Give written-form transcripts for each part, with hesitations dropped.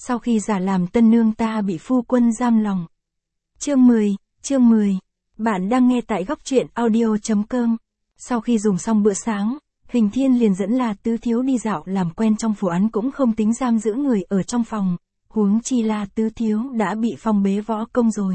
sau khi giả làm tân nương ta bị phu quân giam lòng. Chương 10. Bạn đang nghe tại góc truyện audio.com. Sau khi dùng xong bữa sáng, Hình Thiên liền dẫn La Tứ Thiếu đi dạo làm quen trong phủ án, cũng không tính giam giữ người ở trong phòng, huống chi La Tứ Thiếu đã bị phong bế võ công rồi.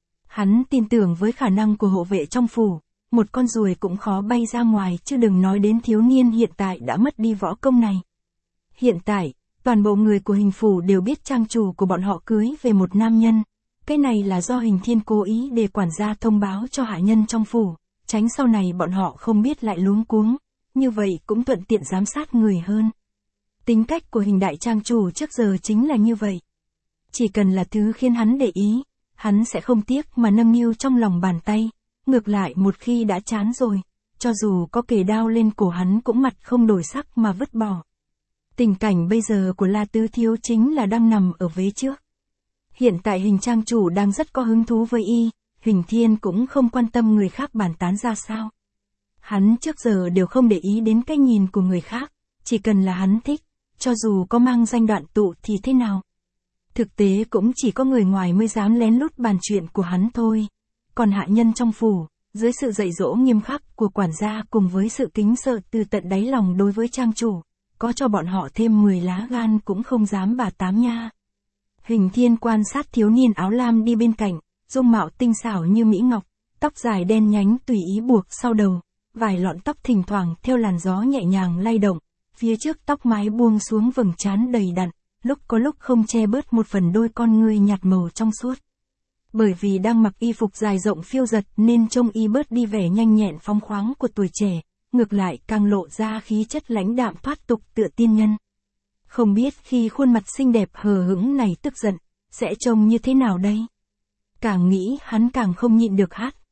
Hắn tin tưởng với khả năng của hộ vệ trong phủ, một con ruồi cũng khó bay ra ngoài, chứ đừng nói đến thiếu niên hiện tại đã mất đi võ công này. Hiện tại, toàn bộ người của Hình phủ đều biết trang chủ của bọn họ cưới về một nam nhân. Cái này là do Hình Thiên cố ý để quản gia thông báo cho hạ nhân trong phủ, tránh sau này bọn họ không biết lại luống cuống, như vậy cũng thuận tiện giám sát người hơn. Tính cách của Hình đại trang chủ trước giờ chính là như vậy. Chỉ cần là thứ khiến hắn để ý, hắn sẽ không tiếc mà nâng niu trong lòng bàn tay. Ngược lại một khi đã chán rồi, cho dù có kề đao lên cổ hắn cũng mặt không đổi sắc mà vứt bỏ. Tình cảnh bây giờ của La Tứ Thiếu chính là đang nằm ở vế trước. Hiện tại Hình trang chủ đang rất có hứng thú với y, Hình Thiên cũng không quan tâm người khác bàn tán ra sao. Hắn trước giờ đều không để ý đến cái nhìn của người khác, chỉ cần là hắn thích, cho dù có mang danh đoạn tụ thì thế nào. Thực tế cũng chỉ có người ngoài mới dám lén lút bàn chuyện của hắn thôi. Còn hạ nhân trong phủ, dưới sự dạy dỗ nghiêm khắc của quản gia cùng với sự kính sợ từ tận đáy lòng đối với trang chủ, có cho bọn họ thêm 10 lá gan cũng không dám bà tám nha. Hình Thiên quan sát thiếu niên áo lam đi bên cạnh, dung mạo tinh xảo như mỹ ngọc, tóc dài đen nhánh tùy ý buộc sau đầu, vài lọn tóc thỉnh thoảng theo làn gió nhẹ nhàng lay động, phía trước tóc mái buông xuống vầng trán đầy đặn, lúc có lúc không che bớt một phần đôi con ngươi nhạt màu trong suốt. Bởi vì đang mặc y phục dài rộng phiêu dật nên trông y bớt đi vẻ nhanh nhẹn phóng khoáng của tuổi trẻ, ngược lại càng lộ ra khí chất lãnh đạm thoát tục tựa tiên nhân. Không biết khi khuôn mặt xinh đẹp hờ hững này tức giận, sẽ trông như thế nào đây? Càng nghĩ hắn càng không nhịn được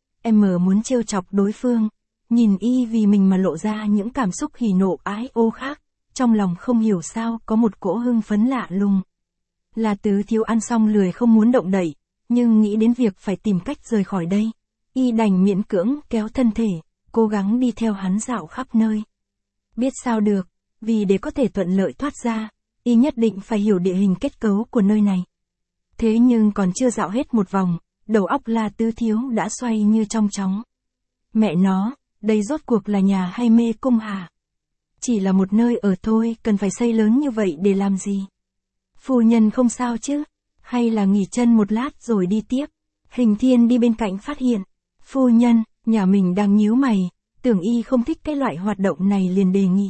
muốn trêu chọc đối phương, nhìn y vì mình mà lộ ra những cảm xúc hỉ nộ ái ố khác, trong lòng không hiểu sao có một cỗ hưng phấn lạ lùng. La Tứ Thiếu ăn xong lười không muốn động đậy, nhưng nghĩ đến việc phải tìm cách rời khỏi đây, y đành miễn cưỡng kéo thân thể, cố gắng đi theo hắn dạo khắp nơi. Biết sao được, vì để có thể thuận lợi thoát ra, y nhất định phải hiểu địa hình kết cấu của nơi này. Thế nhưng còn chưa dạo hết một vòng, đầu óc La Tứ Thiếu đã xoay như trong chóng. Mẹ nó, đây rốt cuộc là nhà hay mê cung hả? Chỉ là một nơi ở thôi, cần phải xây lớn như vậy để làm gì? Phu nhân không sao chứ? Hay là nghỉ chân một lát rồi đi tiếp? Hình Thiên đi bên cạnh phát hiện, phu nhân, nhà mình đang nhíu mày, tưởng y không thích cái loại hoạt động này liền đề nghị.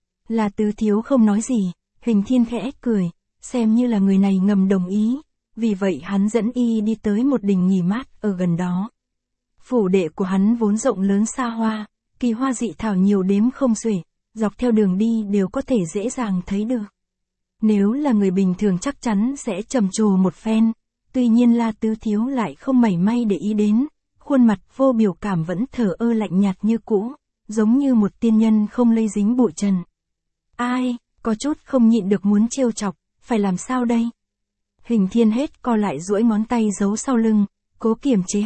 La Tứ Thiếu không nói gì, Hình Thiên khẽ cười, xem như là người này ngầm đồng ý, vì vậy hắn dẫn y đi tới một đình nghỉ mát ở gần đó. Phủ đệ của hắn vốn rộng lớn xa hoa, kỳ hoa dị thảo nhiều đếm không xuể, dọc theo đường đi đều có thể dễ dàng thấy được. Nếu là người bình thường chắc chắn sẽ trầm trồ một phen, tuy nhiên La Tứ Thiếu lại không mảy may để ý đến, khuôn mặt vô biểu cảm vẫn thờ ơ lạnh nhạt như cũ, giống như một tiên nhân không lây dính bụi trần. Ai, có chút không nhịn được muốn trêu chọc, phải làm sao đây? Hình Thiên hết co lại duỗi ngón tay giấu sau lưng, cố kiềm chế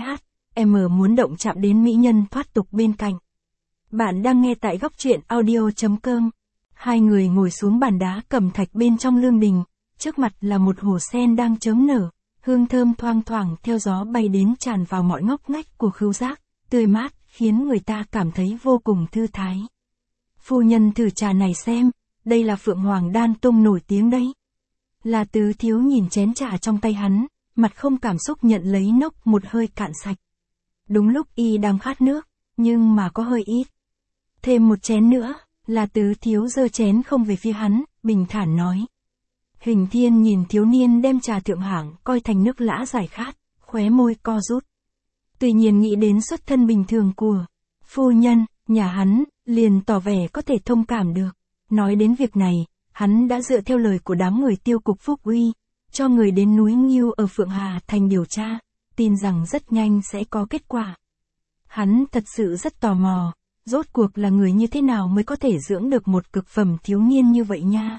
muốn động chạm đến mỹ nhân thoát tục bên cạnh. Bạn đang nghe tại góc truyện audio.com. Hai người ngồi xuống bàn đá cẩm thạch bên trong lương đình, trước mặt là một hồ sen đang chớm nở, hương thơm thoang thoảng theo gió bay đến tràn vào mọi ngóc ngách của khứu giác, tươi mát, khiến người ta cảm thấy vô cùng thư thái. Phu nhân thử trà này xem, đây là Phượng Hoàng Đan Tông nổi tiếng đấy. La Tứ Thiếu nhìn chén trà trong tay hắn, mặt không cảm xúc nhận lấy nốc một hơi cạn sạch. Đúng lúc y đang khát nước, nhưng mà có hơi ít. Thêm một chén nữa. La Tứ Thiếu giơ chén không về phía hắn, bình thản nói. Hình Thiên nhìn thiếu niên đem trà thượng hạng coi thành nước lã giải khát, khóe môi co rút. Tuy nhiên nghĩ đến xuất thân bình thường của phu nhân, nhà hắn, liền tỏ vẻ có thể thông cảm được. Nói đến việc này, hắn đã dựa theo lời của đám người Tiêu cục Phúc Uy, cho người đến núi Nghiêu ở Phượng Hà Thành điều tra, tin rằng rất nhanh sẽ có kết quả. Hắn thật sự rất tò mò. Rốt cuộc là người như thế nào mới có thể dưỡng được một cực phẩm thiếu niên như vậy nha.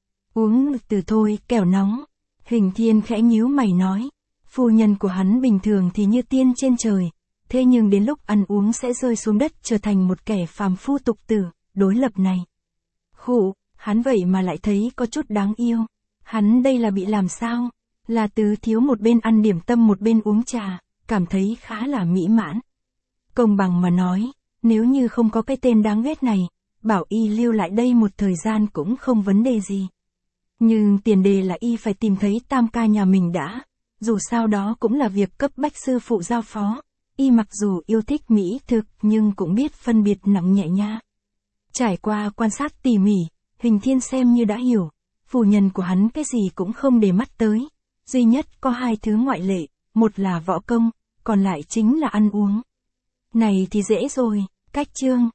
Uống từ thôi, kẻo nóng. Hình Thiên khẽ nhíu mày nói. Phu nhân của hắn bình thường thì như tiên trên trời, thế nhưng đến lúc ăn uống sẽ rơi xuống đất trở thành một kẻ phàm phu tục tử, đối lập này. Khụ, hắn vậy mà lại thấy có chút đáng yêu. Hắn đây là bị làm sao? Là Tứ thiếu một bên ăn điểm tâm một bên uống trà, cảm thấy khá là mỹ mãn. Công bằng mà nói, nếu như không có cái tên đáng ghét này, bảo y lưu lại đây một thời gian cũng không vấn đề gì. Nhưng tiền đề là y phải tìm thấy tam ca nhà mình đã, dù sao đó cũng là việc cấp bách sư phụ giao phó. Y mặc dù yêu thích mỹ thực nhưng cũng biết phân biệt nặng nhẹ nha. Trải qua quan sát tỉ mỉ, Hình Thiên xem như đã hiểu, phu nhân của hắn cái gì cũng không để mắt tới. Duy nhất có 2 thứ ngoại lệ, một là võ công, còn lại chính là ăn uống. Này thì dễ rồi, cách chương.